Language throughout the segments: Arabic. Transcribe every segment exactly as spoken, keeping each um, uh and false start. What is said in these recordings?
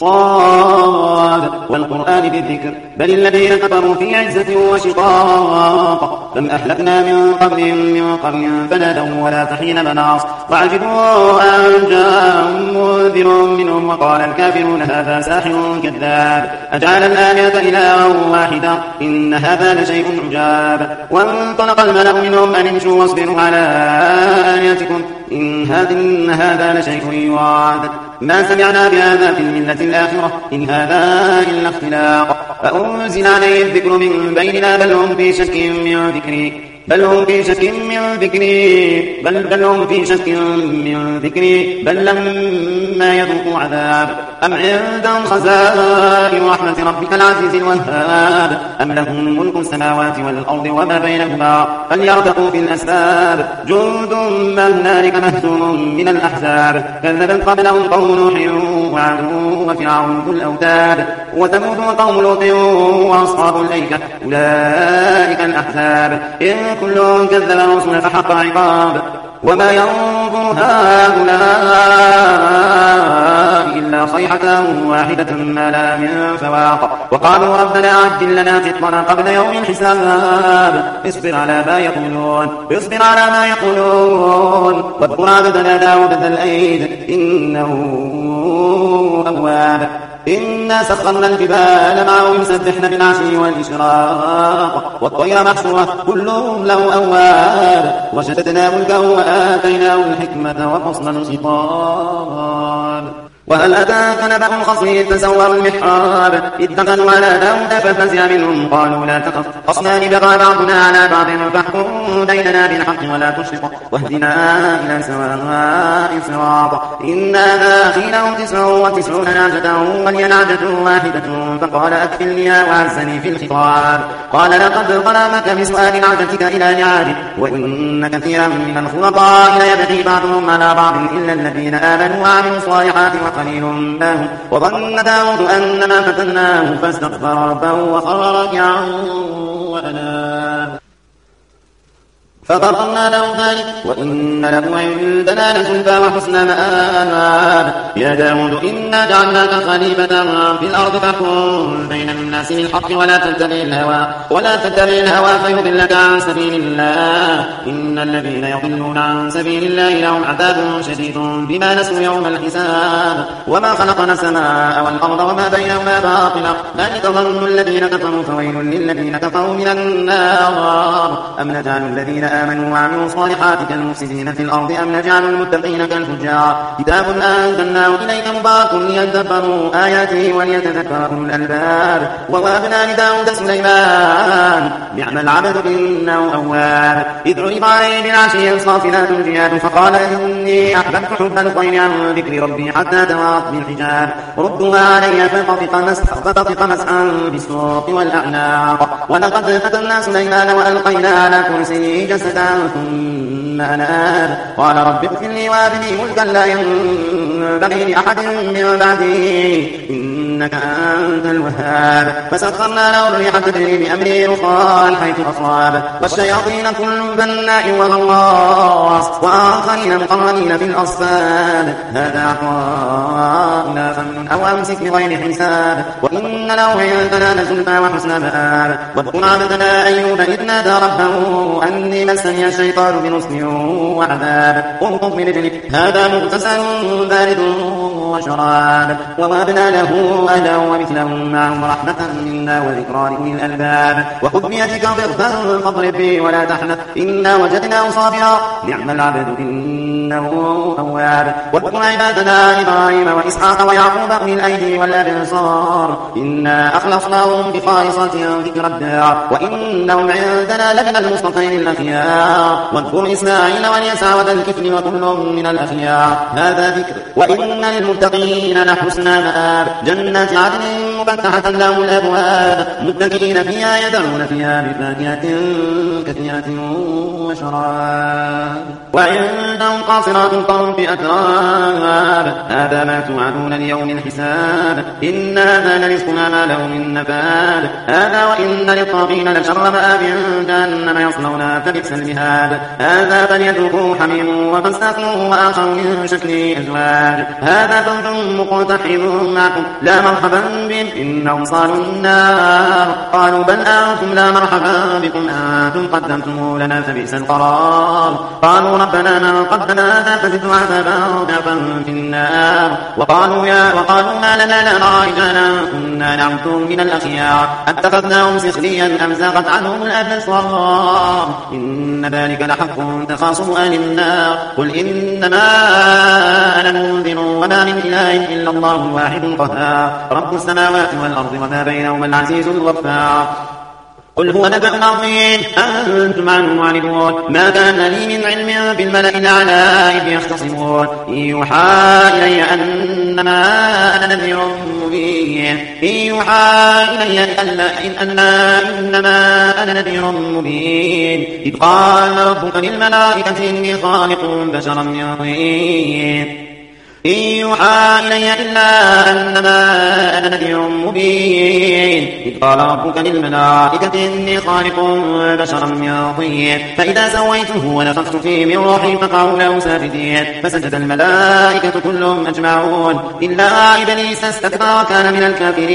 صاد والقرآن بالذكر بل الذين كفروا في عزة وشقاق كم أهلكنا من قبلهم من قرن فنادوا ولا تحين مناص وعجبوا أن جاءهم منذر منهم وقال الكافرون هذا ساحر كذاب أجعل الآلهة إلها واحدا إن هذا لشيء عجاب وانطلق الملأ منهم أن امشوا واصبروا على آلهتكم إن هذا لشيء يراد ما سمعنا بهذا في الملة الآخرة إن هذا إلا اختلاق فأنزل عليه الذكر من بيننا بل هم في شك من ذكري بل هم في شك من ذكري بل, بل هم في شك من ذكري بل لما يذوقوا عذاب أم عندهم خزائن رحمة ربك العزيز الوهاب أم لهم ملك السماوات والأرض وما بينهما فليرتقوا في الأسباب جند ما هنالك مهزوم من الأحزاب كذبت قبلهم قوم نوح وعاد وفرعون ذو الأوتاد وثمود وقوم لوط وأصحاب الأيكة أولئك الأحزاب إن كل كذب الرسل فحق عقاب وما ينظر هؤلاء إلا صيحة واحدة ما لا من فواق وقالوا ربنا عجل لنا فطرنا قبل يوم الحساب اصبر على ما يقولون اصبر على ما يقولون واذكر عبدنا داود ذا الأيد إنه أواب إنا سخرنا الجبال معه يسبحن بالعشي والإشراق والطير محشورة كلهم له أواب وشددنا ملكه وآتيناه الحكمة وحسن الخطاب وهل أتاك نبأ الخصم إذ تسوروا المحراب إذ دخلوا على داود ففزع منهم قالوا لا تخف خصمان بغى بعضنا على بعض فاحكم بيننا بالحق ولا تشرق واهدنا إلى سواء الصراط إنا داخلهم تسع وتسعون نعجة ولي نعجة واحدة فقال أكفلني وعزني في الخطاب قال لقد ظلمك بسؤال نعجتك إلى نعاجه وإن كثيرا من الخلطاء ليبغي بعضهم على بعض إلا الذين آمنوا وعملوا الصالحات قليل ما هم وظن داود أنما فتناه فاستغفر ربه وخر راكعا وأناب فغفرنا له ذلك وإن له عندنا لزلفى وحسن مآب يا داود إنا جعلناك خليفة في الأرض فاحكم بين الناس بالحق ولا تتبع الهوى ولا تتبع الهوى فيضلك عن سبيل الله إن الذين يضلون عن سبيل الله لهم عذاب شديد بما نسوا يوم الحساب وما خلقنا السماء والأرض وما بينهما باطلا ذلك ظن الذين كفروا فويل للذين كفروا من النار أم نجعل الذين آمنوا وعملوا الصالحات كالمفسدين في الأرض أم نجعل المتقين كالفجار كتاب أنزلناه إليك مبارك ليدبروا آياته وليتذكر أولو الألباب ووهبنا لداود سليمان نعم العبد إنه أواب إذ عرض عليه بالعشي الصافنات الجياد فقال إني أحببت حب الخير عن ذكر ربي حتى توارت بالحجاب ردوها علي فطفق مسحا فطفق مسحا بالسوق والأعناق ولقد فتنا سليمان وألقينا على كرسيه جسدا ثم أناب قال رب اغفر لي وهب لي ملكا لا ينبغي لأحد من بعدي إنك أنت الوهاب فسخرنا له الريح تجري بأمره رخاء حيث أصاب والشياطين كل بناء وغواص وآخرين مقرنين في الأصفاد هذا عطاؤنا فمن أو أمسك بغير حساب وإن له عندنا لزلفى وحسن مآب واذكر عبدنا أيوب إذ نادى ربه أني مسني الشيطان بنصب وعذاب اركض برجلك هذا مغتسل بارد وشراب ووهبنا له أهلا ومثلهم معهم رحمة منا وذكرى لأولي الألباب وخذ بيدك ضغطا فاضرب به ولا تحنث إنا وجدناه صابرا نعم العبد إنه أواب واذكر عبادنا إبراهيم وإسحاق ويعقوب أولي الأيدي والأبصار إنا أخلصناهم بخالصة ذكر الدار وإنهم عندنا لمن المصطفين الأخيار واذكر إسماعيل واليسع وذا الكفل وكل من الأخيار هذا ذكر وإن للمتقين لحسن مآب جنات عدن مفتحة لهم الأبواب متكئين فيها يدعون فيها بفاكهة كثيرة وشراب وعندهم قاصرات الطرف أتراب هذا ما توعدون ليوم الحساب إن هذا لرزقنا ما له من نفاد هذا وإن للطاغين لشر مآب جهنم يصلونها فبئس المهاد هذا فليذوقوه حميم وفساق وآخر من شكله أزواج هذا فوج مقتحم معكم لا مرحبا بهم إنهم صالوا النار قالوا بل أنتم لا مرحبا بكم أنتم قدمتموه لنا فبئس القرار قالوا ربنا ما قدم هذا فزد عذابا ضعفا في النار وقالوا يا وقالوا ما لنا لا نرى رجالا كنا نعبدهم من الأخيار اتخذناهم سخريا أم زاغت عنهم الأبصار إن ذلك لحق تخاصم أهل النار قل إنما أنا منذر وما من إله إلا الله الواحد القهار رب السماوات والأرض وما بينهما العزيز الغفار قل هو نبأ عظيم أنتم عنه معرضون ما كان لي من علم بالملأ الأعلى إذ يختصمون إن يوحى إلي أنما أنا نذير مبين إن يوحى إلي أنما إنما أنا نذير مبين إذ قال ربك للملائكة إني خالق بشرا من طين إن يوحى إلي إلا أنما أنا نذير مبين إذ قال ربك للملائكة إني خالق بشرا من طين فإذا سويته ونفخت فيه من روحي فقعوا له ساجدين فسجد الملائكة كلهم أجمعون إلا إبليس استكبر وكان من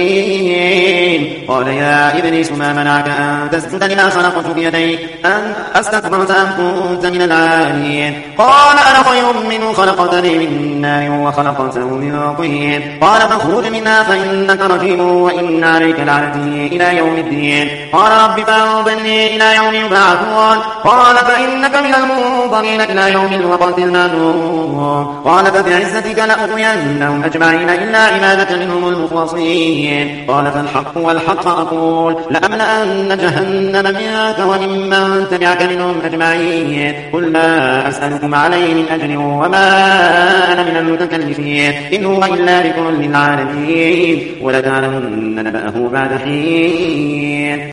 الكافرين قال يا إبليس ما منعك أن تسجد لما خلقت بيدي أن أستكبرت أم كنت من العالين قال أنا خير منه خلقتني من نار وخلقته من طين قال فاخرج منها فإنك رجيم وإن عليك لعنتي إلى يوم الدين قال رب فانظرني إلى يوم يبعثون قال فإنك من المنظرين إلى يوم الوقت المعلوم قال فبعزتك لأغوينهم أجمعين إلا عبادك منهم المخلصين قال فالحق والحق أقول لأملأن جهنم منك وممن تبعك منهم أجمعين قل ما أسألكم عليه من أجر وما أنا من المتكلمين إن هو إلا ذكر للعالمين ولتعلمن نبأه بعد حين.